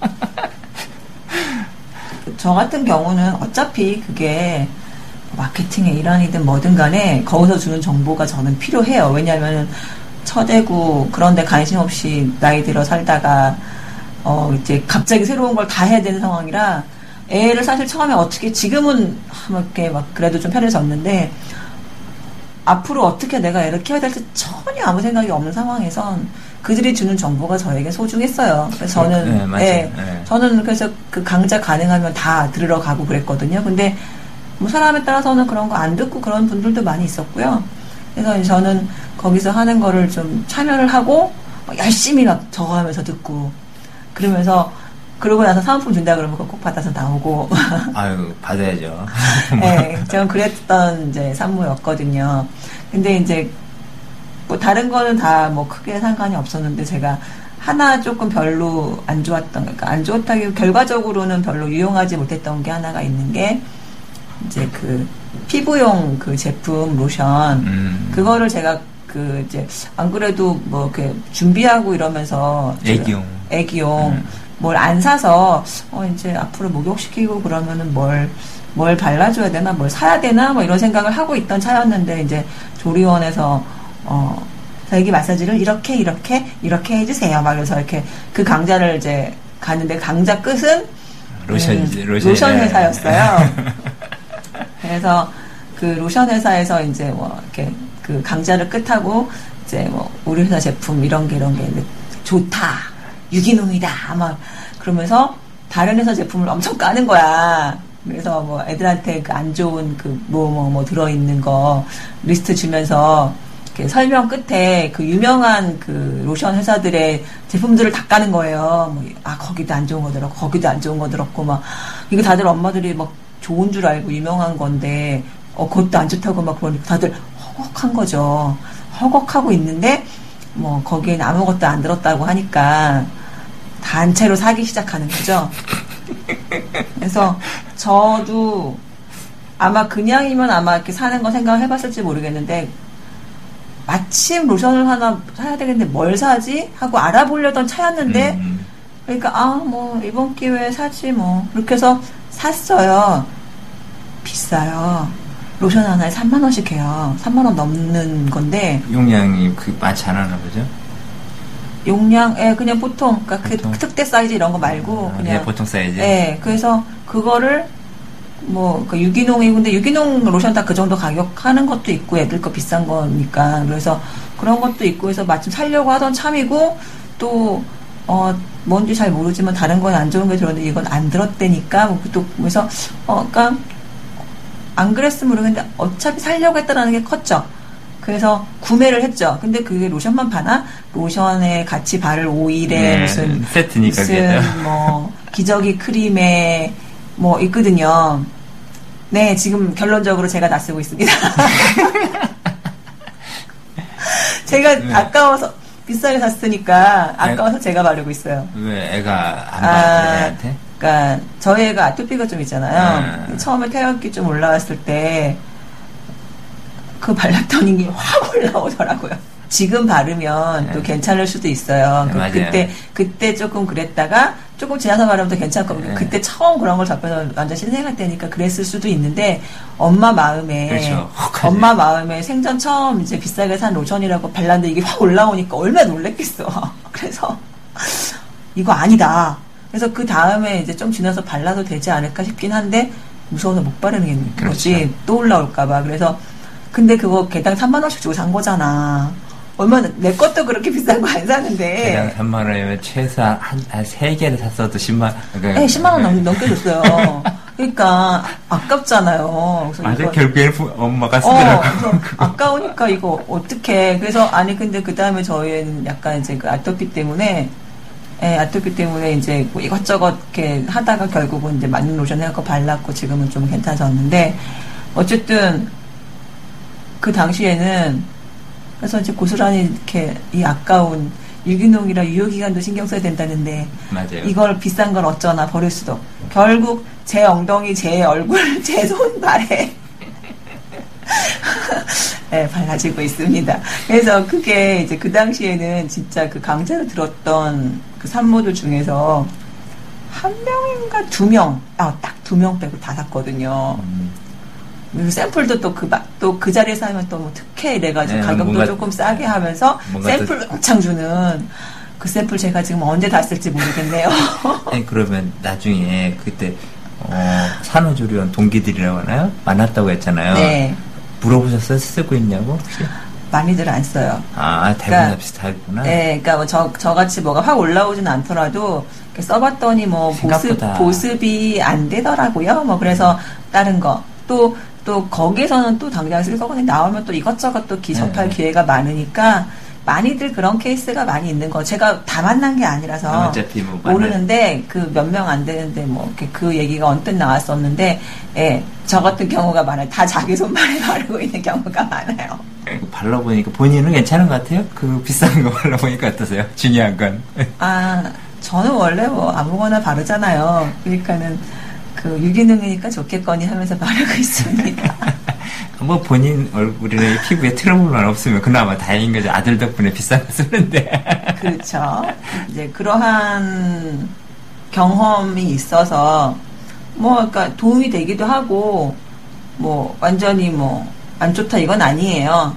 저 같은 경우는 어차피 그게 마케팅의 일환이든 뭐든 간에 거기서 주는 정보가 저는 필요해요. 왜냐하면 처대고 그런데 관심 없이 나이 들어 살다가 어 이제 갑자기 새로운 걸 다 해야 되는 상황이라 애를 사실 처음에 어떻게 지금은 이렇게 막 그래도 좀 편해졌는데 앞으로 어떻게 내가 애를 키워야 될지 전혀 아무 생각이 없는 상황에선 그들이 주는 정보가 저에게 소중했어요. 그래서 저는 네, 맞아요. 예, 네. 저는 그래서 그 강좌 가능하면 다 들으러 가고 그랬거든요. 근데 뭐 사람에 따라서는 그런 거 안 듣고 그런 분들도 많이 있었고요. 그래서 저는 거기서 하는 거를 좀 참여를 하고 막 열심히 막 적어하면서 듣고 그러면서 그러고 나서 사은품 준다 그러면 그거 꼭 받아서 나오고. 아유 받아야죠. 네, 저는 그랬던 이제 산모였거든요. 근데 이제 뭐 다른 거는 다 뭐 크게 상관이 없었는데 제가 하나 조금 별로 안 좋았던, 그러니까 안 좋다기 결과적으로는 별로 유용하지 못했던 게 하나가 있는 게 이제 그 피부용 그 제품 로션 음. 그거를 제가 그 이제 안 그래도 뭐 이렇게 준비하고 이러면서 애기용 애기용 음. 뭘 안 사서 어 이제 앞으로 목욕시키고 그러면은 뭘 뭘 발라줘야 되나 뭘 사야 되나 뭐 이런 생각을 하고 있던 차였는데 이제 조리원에서 어 여기 마사지를 이렇게 이렇게 이렇게 해주세요. 막 그래서 이렇게 그 강좌를 이제 가는데 강좌 끝은 로션이지, 음, 로션. 로션 회사였어요. 그래서 그 로션 회사에서 이제 뭐 이렇게 그 강좌를 끝하고 이제 뭐 우리 회사 제품 이런 게 이런 게 좋다, 유기농이다, 막 그러면서 다른 회사 제품을 엄청 까는 거야. 그래서 뭐 애들한테 그 안 좋은 그 뭐 뭐 뭐 들어있는 거 리스트 주면서 이렇게 설명 끝에 그 유명한 그 로션 회사들의 제품들을 다 까는 거예요. 뭐, 아, 거기도 안 좋은 거 들었고, 거기도 안 좋은 거 들었고, 막, 이거 다들 엄마들이 막 좋은 줄 알고 유명한 건데, 어, 그것도 안 좋다고 막 그러니까 다들 허걱한 거죠. 허걱하고 있는데, 뭐, 거기엔 아무것도 안 들었다고 하니까, 단체로 사기 시작하는 거죠. 그래서, 저도, 아마 그냥이면 아마 이렇게 사는 거 생각을 해봤을지 모르겠는데, 마침 로션을 하나 사야 되겠는데 뭘 사지? 하고 알아보려던 차였는데 음. 그러니까 아 뭐 이번 기회에 사지 뭐 그렇게 해서 샀어요. 비싸요. 로션 하나에 삼만 원씩 해요. 삼만 원 넘는 건데 용량이 그 많지 않았나 보죠? 용량, 예, 그냥 보통 그러니까 보통? 그 특대 사이즈 이런 거 말고 아, 그냥 예, 보통 사이즈. 예, 그래서 그거를 뭐, 그 유기농이, 근데 유기농 로션 다 그 정도 가격 하는 것도 있고, 애들 거 비싼 거니까. 그래서 그런 것도 있고 해서 마침 살려고 하던 참이고, 또, 어, 뭔지 잘 모르지만 다른 건 안 좋은 게 들었는데 이건 안 들었대니까, 뭐, 또, 그래서, 어, 그니까, 안 그랬으면 모르겠는데 어차피 살려고 했다라는 게 컸죠. 그래서 구매를 했죠. 근데 그게 로션만 파나? 로션에 같이 바를 오일에 네, 무슨, 세트니까 무슨, 뭐, 기저귀 크림에, 뭐, 있거든요. 네, 지금 결론적으로 제가 다 쓰고 있습니다. 제가 네. 아까워서, 비싸게 샀으니까, 아까워서 애, 제가 바르고 있어요. 왜, 애가 안 바르대, 애한테? 아, 그니까, 저희 애가 아토피가 좀 있잖아요. 네. 처음에 태엽기 좀 올라왔을 때, 그 발랐더니 이게 확 올라오더라고요. 지금 바르면 네. 또 괜찮을 수도 있어요. 네, 그때, 그때 조금 그랬다가, 조금 지나서 바르면 더 괜찮을 겁니다. 네. 그때 처음 그런 걸 접해서 완전 신생할 때니까 그랬을 수도 있는데, 엄마 마음에, 그렇죠. 엄마 마음에 생전 처음 이제 비싸게 산 로션이라고 발랐는데 이게 확 올라오니까 얼마나 놀랬겠어. 그래서, 이거 아니다. 그래서 그 다음에 이제 좀 지나서 발라도 되지 않을까 싶긴 한데, 무서워서 못 바르는 거지. 그렇죠. 또 올라올까봐. 그래서, 근데 그거 개당 삼만 원씩 주고 산 거잖아. 얼마나, 내 것도 그렇게 비싼 거 안 사는데. 개당 삼만 원이면 최소한 한, 한 세 개를 샀어도 십만 원. 그러니까 네, 십만 원 넘, 넘게 줬어요. 그러니까, 아깝잖아요. 그래서 맞아, 이거, 결국에는 엄마가 쓰더라고. 어, 그래서 아까우니까 이거 어떡해. 그래서, 아니, 근데 그 다음에 저희는 약간 이제 그 아토피 때문에, 예, 아토피 때문에 이제 뭐 이것저것 이렇게 하다가 결국은 이제 맞는 로션 해갖고 발랐고 지금은 좀 괜찮아졌는데, 어쨌든, 그 당시에는 그래서 이제 고스란히 이렇게 이 아까운 유기농이라 유효기간도 신경 써야 된다는데 맞아요. 이걸 비싼 걸 어쩌나 버릴 수도 결국 제 엉덩이, 제 얼굴, 제 손발에 네, 발라지고 있습니다. 그래서 그게 이제 그 당시에는 진짜 그 강좌를 들었던 그 산모들 중에서 한 명인가 두 명, 아, 딱 두 명 빼고 다 샀거든요. 음. 샘플도 또 그, 또 그 자리에서 하면 또 뭐 특혜 이래가지고 네, 가격도 뭔가, 조금 싸게 하면서 샘플 엄청 주는 그 샘플 제가 지금 언제 다 쓸지 모르겠네요. 아니, 그러면 나중에 그때, 어, 산후조리원 동기들이라고 하나요? 만났다고 했잖아요. 네. 물어보셨어요? 쓰고 있냐고? 혹시? 많이들 안 써요. 아, 대부분 그러니까, 비슷하구나. 네, 그러니까 뭐 저, 저같이 뭐가 확 올라오진 않더라도 써봤더니 뭐 보습, 보습이 안 되더라고요. 뭐 그래서 다른 거. 또, 또 거기에서는 또 당장 쓸 거거든요. 나오면 또 이것저것 또 기, 접할 네. 기회가 많으니까 많이들 그런 케이스가 많이 있는 거. 제가 다 만난 게 아니라서 어차피 뭐 모르는데 그 몇 명 안 되는데 뭐 이렇게 그 얘기가 언뜻 나왔었는데 예, 저 같은 경우가 많아요. 다 자기 손발에 바르고 있는 경우가 많아요. 발라보니까 본인은 괜찮은 것 같아요? 그 비싼 거 발라보니까 어떠세요? 중요한 건. 아, 저는 원래 뭐 아무거나 바르잖아요. 그러니까는 그 유기농이니까 좋겠거니 하면서 바르고 있습니다. 뭐 본인 얼굴이나 피부에 트러블만 없으면 그나마 다행인 거죠. 아들 덕분에 비싼 거 쓰는데. 그렇죠. 이제 그러한 경험이 있어서 뭐 그러니까 도움이 되기도 하고 뭐 완전히 뭐 안 좋다 이건 아니에요.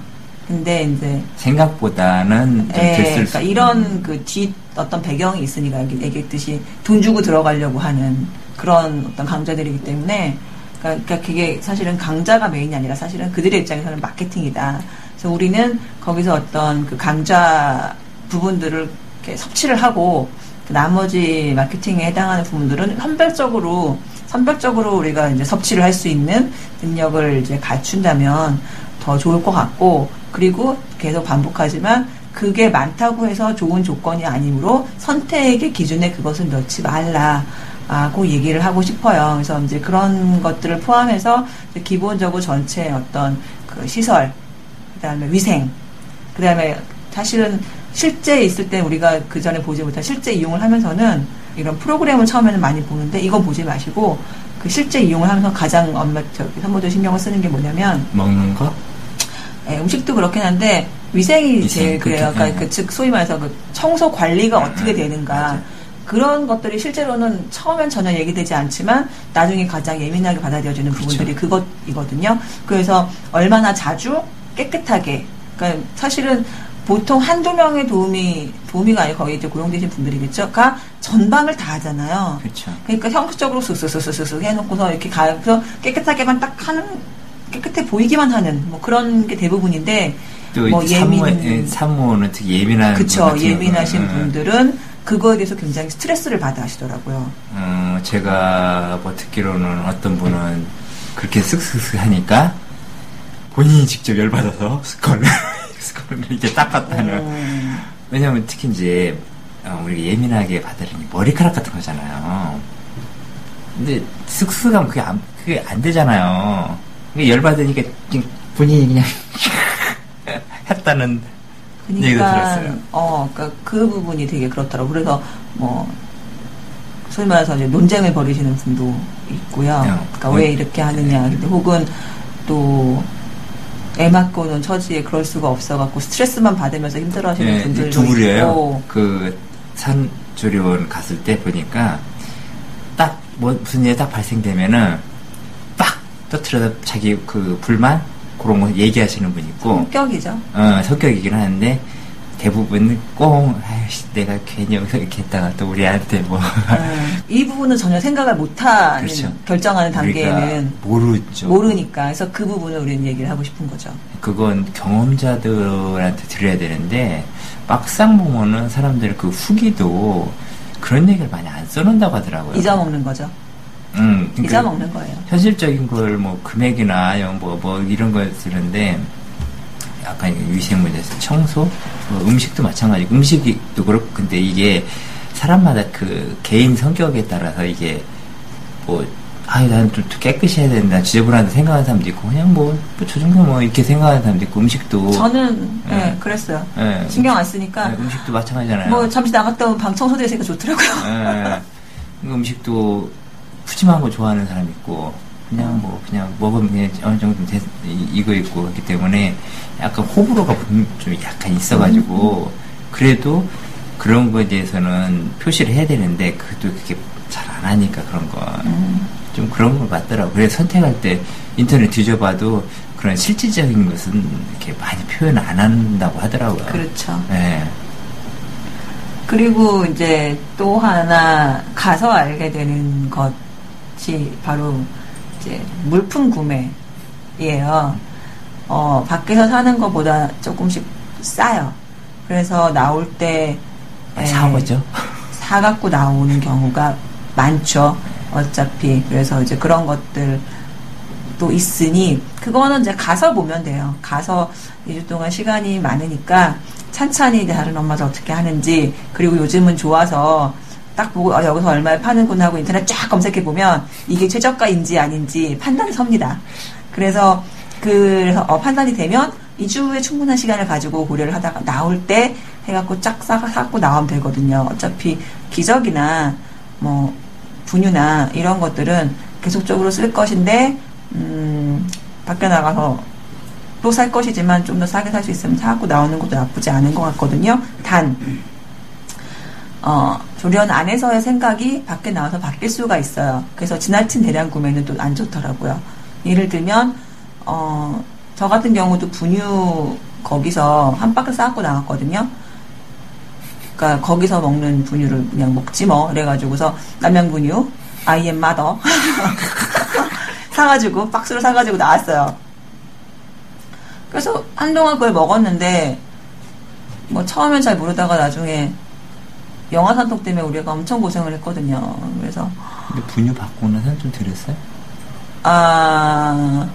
근데 이제 생각보다는 좀 예, 들쓸 그러니까 이런 그 뒤 어떤 배경이 있으니까 얘기했듯이 돈 주고 들어가려고 하는 그런 어떤 강자들이기 때문에 그러니까, 그러니까 그게 사실은 강자가 메인이 아니라 사실은 그들의 입장에서는 마케팅이다. 그래서 우리는 거기서 어떤 그 강자 부분들을 이렇게 섭취를 하고 그 나머지 마케팅에 해당하는 부분들은 선별적으로 선별적으로 우리가 이제 섭취를 할 수 있는 능력을 이제 갖춘다면 더 좋을 것 같고, 그리고 계속 반복하지만 그게 많다고 해서 좋은 조건이 아니므로 선택의 기준에 그것을 넣지 말라고 얘기를 하고 싶어요. 그래서 이제 그런 것들을 포함해서 기본적으로 전체 어떤 그 시설, 그 다음에 위생, 그 다음에 사실은 실제 있을 때 우리가 그 전에 보지 못한 실제 이용을 하면서는 이런 프로그램을 처음에는 많이 보는데 이건 보지 마시고 그 실제 이용을 하면서 가장 엄마 저기 산모들 신경을 쓰는 게 뭐냐면 먹는 거? 예, 음식도 그렇긴 한데 위생이 위생, 제일 그래요. 그러니까 그 즉 소위 말해서 그 청소 관리가 음, 어떻게 음, 되는가 맞아. 그런 것들이 실제로는 처음엔 전혀 얘기되지 않지만 나중에 가장 예민하게 받아들여지는 그렇죠. 부분들이 그것이거든요. 그래서 얼마나 자주 깨끗하게, 그러니까 사실은 보통 한두 명의 도우미, 도우미가 아니고 거기 이제 고용되신 분들이겠죠. 가 전방을 다 하잖아요. 그렇죠. 그러니까 형식적으로 쓱쓱쓱쓱쓱 해놓고서 이렇게 가서 깨끗하게만 딱 하는, 깨끗해 보이기만 하는, 뭐 그런 게 대부분인데, 또 뭐 산모, 예민, 산모는 특히 예민한 그쵸. 분 예민하신 음, 분들은 그거에 대해서 굉장히 스트레스를 받아 하시더라고요. 어, 제가 뭐 듣기로는 어떤 분은 그렇게 쓱쓱쓱 하니까 본인이 직접 열받아서 스컬을, 스컬을 이제 닦았다는. 음. 왜냐면 특히 이제, 어, 우리가 예민하게 받아들이는 머리카락 같은 거잖아요. 근데 쓱쓱 하면 그게 안, 그게 안 되잖아요. 그게 열받으니까 본인이 그냥 했다는 얘기도 들었어요. 어, 그러니까 그 부분이 되게 그렇더라고요. 그래서 뭐, 소위 말해서 이제 논쟁을 벌이시는 분도 있고요. 네. 그러니까 왜 이렇게 하느냐. 근데 혹은 또, 애 맡고 오는 처지에 그럴 수가 없어갖고 스트레스만 받으면서 힘들어 하시는 네, 분들도 두 부류예요. 있고. 그 산조리원 갔을 때 보니까 딱 뭐 무슨 일이 딱 발생되면은 빡 터트려서 자기 그 불만 그런 거 얘기하시는 분 있고. 성격이죠. 어, 성격이긴 하는데 대부분 꽁 아이씨 내가 괜히 여기서 이렇게 했다가 또 우리한테 뭐 음, 이 부분은 전혀 생각을 못하는 그렇죠. 결정하는 단계에는 모르죠. 모르니까. 그래서 그 부분을 우리는 얘기를 하고 싶은 거죠. 그건 경험자들한테 들어야 되는데 막상 보면은 사람들 그 후기도 그런 얘기를 많이 안 써놓는다고 하더라고요. 잊어먹는 거죠. 음, 그러니까 잊어먹는 거예요. 현실적인 걸 뭐 금액이나 뭐, 뭐 이런 걸 쓰는데 약간 위생 문제에서 청소, 뭐 음식도 마찬가지고 음식도 그렇고 근데 이게 사람마다 그 개인 성격에 따라서 이게 뭐 아유 나는 좀 깨끗이 해야 된다 지저분하다 생각하는 사람도 있고 그냥 뭐 저 정도 뭐 이렇게 생각하는 사람도 있고 음식도 저는 예. 네, 그랬어요. 예. 신경 안 쓰니까 네, 음식도 마찬가지잖아요. 뭐 잠시 나갔다 오면 방 청소되니까 좋더라고요. 예. 음식도 푸짐한 거 좋아하는 사람 있고 그냥 뭐 그냥 먹으면 그냥 어느 정도 돼, 이거 있고 그렇기 때문에 약간 호불호가 좀 약간 있어가지고 그래도 그런 거에 대해서는 표시를 해야 되는데 그것도 그게 잘 안 하니까 그런 거. 음. 좀 그런 걸 같더라고요. 그래서 선택할 때 인터넷 뒤져봐도 그런 실질적인 것은 이렇게 많이 표현 안 한다고 하더라고요. 그렇죠. 네. 그리고 이제 또 하나 가서 알게 되는 것이 바로 이제 물품 구매예요. 어, 밖에서 사는 것보다 조금씩 싸요. 그래서 나올 때 아, 사오죠. 사갖고 나오는 경우가 많죠. 어차피 그래서 이제 그런 것들도 있으니 그거는 이제 가서 보면 돼요. 가서 이 주 동안 시간이 많으니까 찬찬히 다른 엄마들 어떻게 하는지 그리고 요즘은 좋아서 딱 보고 어, 여기서 얼마에 파는구나 하고 인터넷 쫙 검색해 보면 이게 최저가인지 아닌지 판단이 섭니다. 그래서 그래서 어, 판단이 되면 이 주에 충분한 시간을 가지고 고려를 하다가 나올 때 해갖고 쫙 싸, 사갖고 나오면 되거든요. 어차피 기저귀나 뭐 분유나 이런 것들은 계속적으로 쓸 것인데 음, 밖에 나가서 또 살 것이지만 좀 더 싸게 살 수 있으면 사갖고 나오는 것도 나쁘지 않은 것 같거든요. 단 어, 조련 안에서의 생각이 밖에 나와서 바뀔 수가 있어요. 그래서 지나친 대량 구매는 또 안 좋더라고요. 예를 들면 어, 저 같은 경우도 분유 거기서 한 박스 싸갖고 나왔거든요. 그러니까 거기서 먹는 분유를 그냥 먹지 뭐. 그래가지고서 남양 분유, I am mother 사가지고 박스로 사가지고 나왔어요. 그래서 한동안 그걸 먹었는데 뭐 처음엔 잘 모르다가 나중에 영아산통 때문에 우리가 엄청 고생을 했거든요. 그래서 근데 분유 받고 나서 좀 덜했어요? 아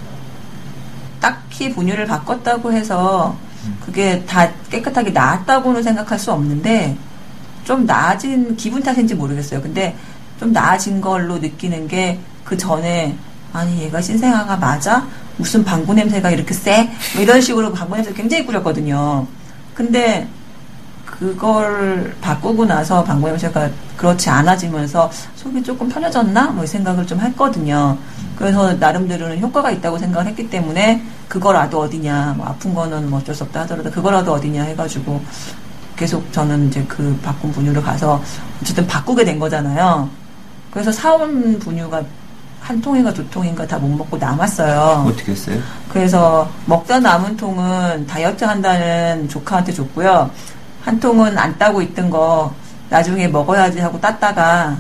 딱히 분유를 바꿨다고 해서 그게 다 깨끗하게 나았다고는 생각할 수 없는데 좀 나아진 기분 탓인지 모르겠어요. 근데 좀 나아진 걸로 느끼는 게 그 전에 아니 얘가 신생아가 맞아? 무슨 방구 냄새가 이렇게 세? 뭐 이런 식으로 방구 냄새 굉장히 꾸렸거든요. 근데 그걸 바꾸고 나서 방구 냄새가 그렇지 않아지면서 속이 조금 편해졌나? 뭐 이 생각을 좀 했거든요. 그래서 나름대로는 효과가 있다고 생각을 했기 때문에 그거라도 어디냐, 뭐 아픈 거는 뭐 어쩔 수 없다 하더라도 그거라도 어디냐 해가지고 계속 저는 이제 그 바꾼 분유를 가서 어쨌든 바꾸게 된 거잖아요. 그래서 사온 분유가 한 통인가 두 통인가 다 못 먹고 남았어요. 어떻게 했어요? 그래서 먹다 남은 통은 다이어트 한다는 조카한테 줬고요. 한 통은 안 따고 있던 거 나중에 먹어야지 하고 땄다가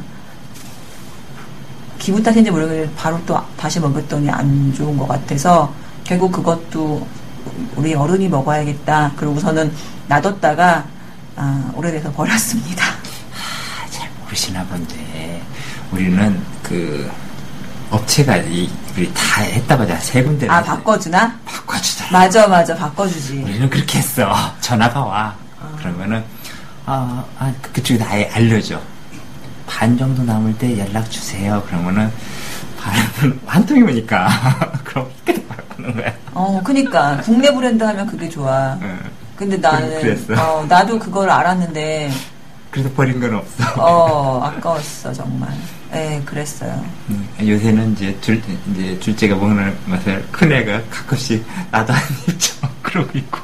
기분 탓인지 모르겠는데 바로 또 다시 먹었더니 안 좋은 것 같아서 결국 그것도 우리 어른이 먹어야겠다. 그러고서는 놔뒀다가 아, 오래돼서 버렸습니다. 아, 잘 모르시나 본데 우리는 그 업체가 이 우리 다 했다고 세 군데 아 바꿔주나? 바꿔주잖아. 맞아 맞아 바꿔주지. 우리는 그렇게 했어. 전화가 와. 아. 그러면은 아, 아 그쪽에다 아예 알려줘. 반 정도 남을 때 연락 주세요. 그러면은 반은 한 통이 오니까 그럼 계속 바꾸는 거야. 어, 그니까 국내 브랜드 하면 그게 좋아. 응. 근데 나는 그랬어. 어, 나도 그걸 알았는데 그래서 버린 건 없어. 어, 아까웠어 정말. 예, 그랬어요. 음, 요새는 이제 줄 이제 둘째가 먹는 맛을 큰 애가 가끔씩 나도 한 입 줘 그러고 있고.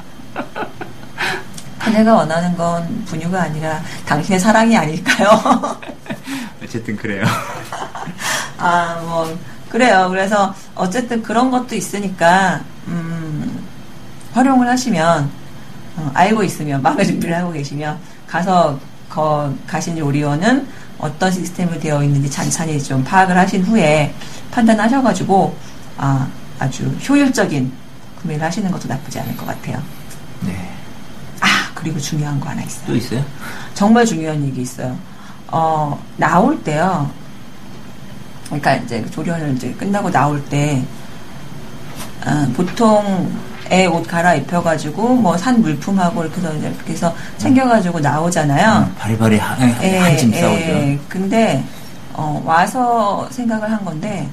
내가 원하는 건 분유가 아니라 당신의 사랑이 아닐까요? 어쨌든 그래요. 아, 뭐 그래요. 그래서 어쨌든 그런 것도 있으니까 음, 활용을 하시면 어, 알고 있으면 마음의 준비를 하고 계시면 가서 거, 가신 요리원은 어떤 시스템으로 되어 있는지 찬찬히 좀 파악을 하신 후에 판단하셔가지고 아, 아주 효율적인 구매를 하시는 것도 나쁘지 않을 것 같아요. 네. 아, 그리고 중요한 거 하나 있어요. 또 있어요? 정말 중요한 얘기 있어요. 어, 나올 때요. 그러니까 이제 조련을 이제 끝나고 나올 때, 어, 보통 애 옷 갈아입혀가지고, 뭐, 산 물품하고 이렇게 해서, 이제 이렇게 해서 챙겨가지고 나오잖아요. 음, 바리바리 한, 한짐 싸우죠. 예, 근데, 어, 와서 생각을 한 건데,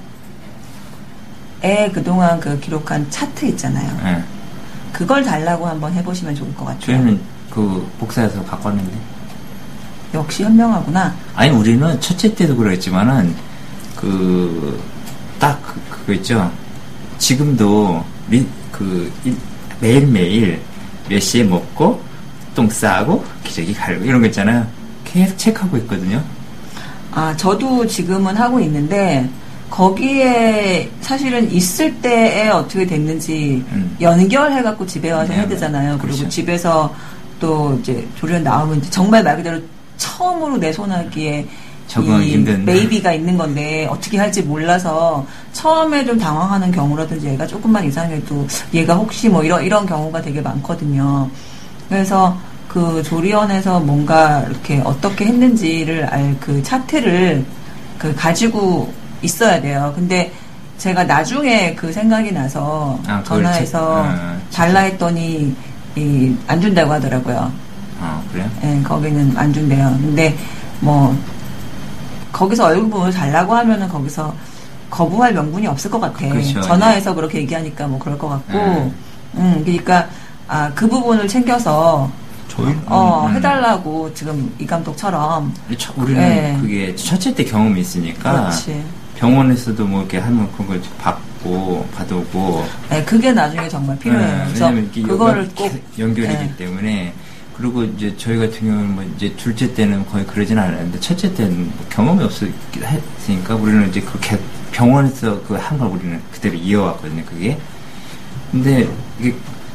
애 그동안 그 기록한 차트 있잖아요. 네. 그걸 달라고 한번 해보시면 좋을 것 같아요. 저희는 그 복사해서 바꿨는데. 역시 현명하구나. 아니 우리는 첫째 때도 그랬지만은 그 딱 그, 그거 있죠. 지금도 리, 그 일, 매일매일 몇 시에 먹고 똥 싸고 기저귀 갈고 이런 거 있잖아요. 계속 체크하고 있거든요. 아, 저도 지금은 하고 있는데 거기에 사실은 있을 때에 어떻게 됐는지 음. 연결해갖고 집에 와서 네, 해야 되잖아요. 그리고 그렇죠. 집에서 또 이제 조련 나오면 정말 말 그대로 처음으로 내 손아귀에 적응하기 힘든 베이비가 있는 건데 어떻게 할지 몰라서 처음에 좀 당황하는 경우라든지 얘가 조금만 이상해도 얘가 혹시 뭐 이런 이런 경우가 되게 많거든요. 그래서 그 조리원에서 뭔가 이렇게 어떻게 했는지를 알 그 차트를 그 가지고 있어야 돼요. 근데 제가 나중에 그 생각이 나서 아, 전화해서 아, 달라 했더니 이, 안 준다고 하더라고요. 아, 그래요? 네, 거기는 안 준대요. 근데 뭐 거기서 얼굴 보고 달라고 하면은 거기서 거부할 명분이 없을 것 같아. 그렇죠. 전화해서 네. 그렇게 얘기하니까 뭐 그럴 것 같고, 네. 음, 그러니까 아, 그 부분을 챙겨서 저희 어 음, 해달라고 지금 이 감독처럼 우리는 네. 그게 첫째 때 경험이 있으니까 그렇지. 병원에서도 뭐 이렇게 하면 그런 걸 받고 받아오고. 네, 그게 나중에 정말 필요해요. 네, 그래서 그거를 꼭 연결이기 네. 때문에. 그리고 이제 저희 같은 경우는 뭐 이제 둘째 때는 거의 그러진 않았는데 첫째 때는 뭐 경험이 없었으니까 우리는 이제 그렇게 병원에서 그 한 걸 우리는 그대로 이어왔거든요. 그게. 근데 이게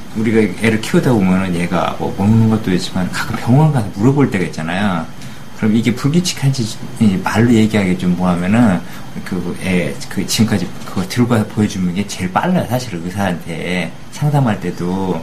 우리가 애를 키우다 보면은 얘가 뭐 먹는 것도 있지만 가끔 병원 가서 물어볼 때가 있잖아요. 그럼 이게 불규칙한지 말로 얘기하기 좀 뭐하면은 그 애 그 지금까지 그거 들고 가서 보여주는 게 제일 빨라요. 사실은 의사한테 상담할 때도.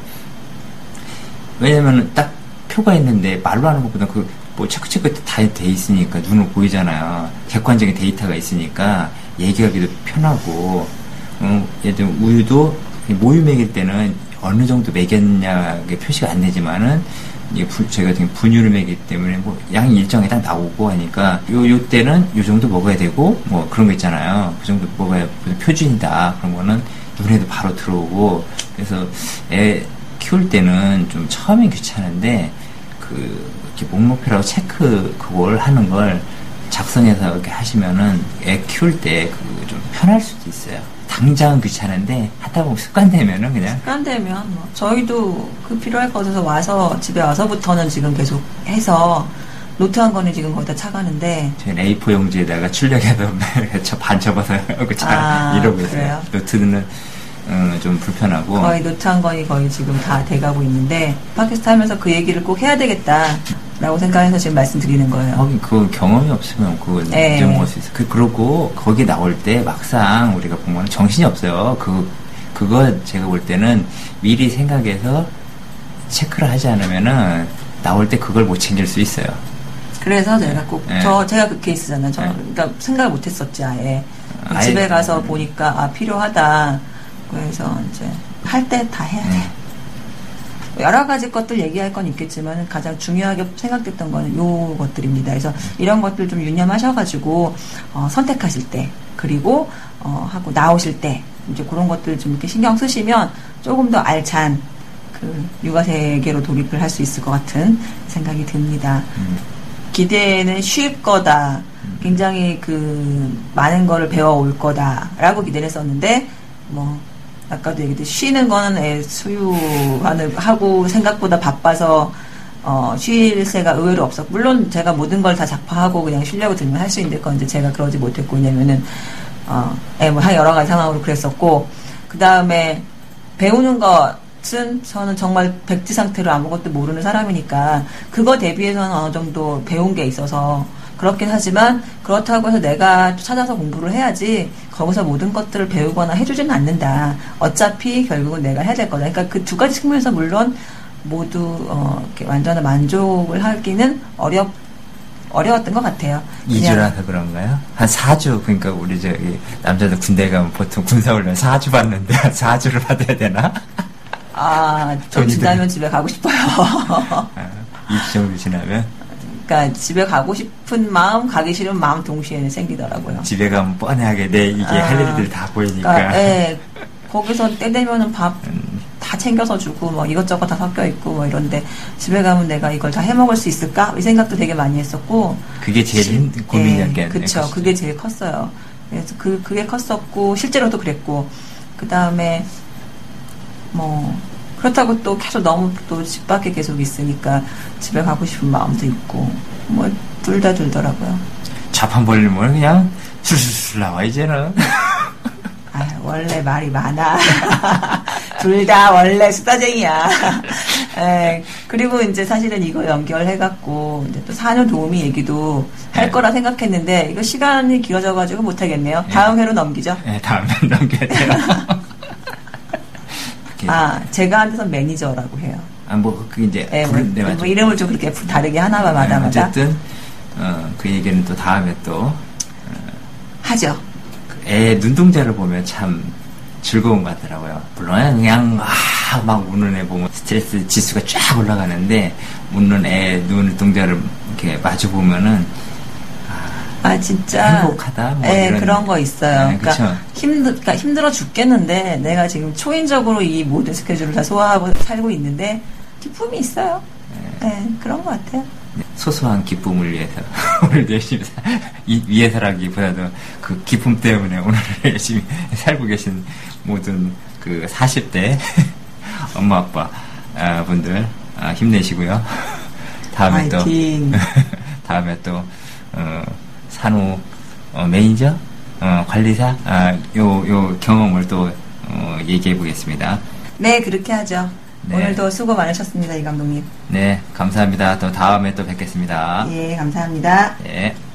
왜냐면은 딱 표가 있는데 말로 하는 것보다 그 뭐 체크체크 다 돼 있으니까 눈으로 보이잖아요. 객관적인 데이터가 있으니까 얘기하기도 편하고. 어, 예를 들면 우유도 모유 먹일 때는 어느 정도 먹였냐게 표시가 안 되지만은 이게 부, 저희가 지금 분유를 먹이기 때문에 뭐 양이 일정에 딱 나오고 하니까 요, 요 때는 요 정도 먹어야 되고 뭐 그런 거 있잖아요. 그 정도 먹어야 표준이다. 그런 거는 눈에도 바로 들어오고. 그래서 애 키울 때는 좀 처음엔 귀찮은데 그 이렇게 목록표라고 체크 그걸 하는 걸 작성해서 이렇게 하시면은 애 키울 때 그 좀 편할 수도 있어요. 당장은 귀찮은데 하다 보면 습관되면은 그냥 습관되면 뭐 저희도 그 필요할 것 같아서 와서 집에 와서부터는 지금 계속 해서 노트한 거는 지금 거의 다 차가는데 저희는 에이포 용지에다가 출력해서 반 접어서 아, 이러고 있어요. 그래요? 노트는 음, 좀 불편하고 거의 노트한 거니 거의 지금 다 돼가고 있는데 팟캐스트 하면서 그 얘기를 꼭 해야 되겠다 라고 생각해서 지금 말씀드리는 거예요. 거기 그 경험이 없으면 그걸 네. 잊어먹을 수 있어. 그, 그러고 거기 나올 때 막상 우리가 보면 정신이 없어요. 그, 그거 제가 볼 때는 미리 생각해서 체크를 하지 않으면은 나올 때 그걸 못 챙길 수 있어요. 그래서 제가 꼭, 네. 저, 제가 그 케이스잖아요. 저, 네. 그러니까 생각을 못 했었지, 아예. 아예, 집에 가서 보니까, 아, 필요하다. 그래서 이제, 할 때 다 해야 돼. 음. 여러 가지 것들 얘기할 건 있겠지만, 가장 중요하게 생각됐던 거는 요 것들입니다. 그래서 이런 것들 좀 유념하셔가지고, 어, 선택하실 때, 그리고, 어, 하고 나오실 때, 이제 그런 것들 좀 이렇게 신경 쓰시면, 조금 더 알찬, 그, 육아 세계로 돌입을 할 수 있을 것 같은 생각이 듭니다. 음. 기대는 쉴 거다. 굉장히 그 많은 거를 배워올 거다라고 기대를 했었는데 뭐 아까도 얘기했듯이 쉬는 거는 애 수유하는 하고 생각보다 바빠서 어, 쉴 새가 의외로 없었고 물론 제가 모든 걸 다 작파하고 그냥 쉬려고 들면 할 수 있는데 그건 이제 제가 그러지 못했고 왜냐면은 어, 애 뭐 여러 가지 상황으로 그랬었고 그 다음에 배우는 것 저는 정말 백지 상태로 아무것도 모르는 사람이니까 그거 대비해서는 어느 정도 배운 게 있어서 그렇긴 하지만 그렇다고 해서 내가 찾아서 공부를 해야지 거기서 모든 것들을 배우거나 해주지는 않는다. 어차피 결국은 내가 해야 될 거다. 그러니까 그 두 가지 측면에서 물론 모두 어, 이렇게 완전한 만족을 하기는 어렵 어려웠던 것 같아요. 이 주라서 그런가요? 한 사 주, 그러니까 우리 저기 남자들 군대 가면 보통 군사훈련 사 주 받는데 한 사 주를 받아야 되나? 아, 좀 지나면 집에 가고 싶어요. 아, 이 주 정도 지나면? 그러니까 집에 가고 싶은 마음, 가기 싫은 마음 동시에 생기더라고요. 집에 가면 뻔하게 내 이게 아, 할 일들 다 보이니까. 그러니까, 예. 거기서 때 되면은 밥 다 챙겨서 주고 뭐 이것저것 다 섞여 있고 뭐 이런데 집에 가면 내가 이걸 다 해먹을 수 있을까? 이 생각도 되게 많이 했었고. 그게 제일 힘든 고민이었겠네요. 예, 그쵸. 그게 제일 컸어요. 그래서 그, 그게 컸었고 실제로도 그랬고 그 다음에 뭐 그렇다고 또 계속 너무 또 집 밖에 계속 있으니까 집에 가고 싶은 마음도 있고 뭐 둘 다 들더라고요. 자판 벌리면 그냥 술술술 나와 이제는. 아 원래 말이 많아. 둘 다 원래 수다쟁이야. 에, 그리고 이제 사실은 이거 연결해갖고 이제 또 사녀 도우미 얘기도 할 네. 거라 생각했는데 이거 시간이 길어져가지고 못하겠네요. 네. 다음 회로 넘기죠. 네, 다음 회 넘겨야 돼요. 아, 제가 한테서 매니저라고 해요. 아, 뭐, 그 이제, 네, 뭐, 네, 뭐 이름을 좀 그렇게 다르게 하나마다. 네, 어쨌든, 어, 그 얘기는 또 다음에 또, 어, 하죠. 애 눈동자를 보면 참 즐거운 것 같더라고요. 물론, 그냥, 아, 막 우는 애 보면 스트레스 지수가 쫙 올라가는데, 웃는 애 눈동자를 이렇게 마주 보면은, 아 진짜 행복하다. 뭐 네, 이런 그런 거 있어요. 네, 그러니까 힘들, 그러니까 힘들어 죽겠는데 내가 지금 초인적으로 이 모든 스케줄을 다 소화하고 살고 있는데 기쁨이 있어요. 네, 네 그런 것 같아요. 소소한 기쁨을 위해서 오늘 열심히 사, 이, 위해서라기보다도 그 기쁨 때문에 오늘 열심히 살고 계신 모든 그 사십 대 엄마 아빠 아, 분들 아, 힘내시고요. 다음에 파이팅. 또 다음에 또 어, 산후 어, 매니저, 어, 관리사, 아, 요, 요 경험을 또 어, 얘기해 보겠습니다. 네, 그렇게 하죠. 네. 오늘도 수고 많으셨습니다, 이 감독님. 네, 감사합니다. 또 다음에 또 뵙겠습니다. 예, 감사합니다. 예.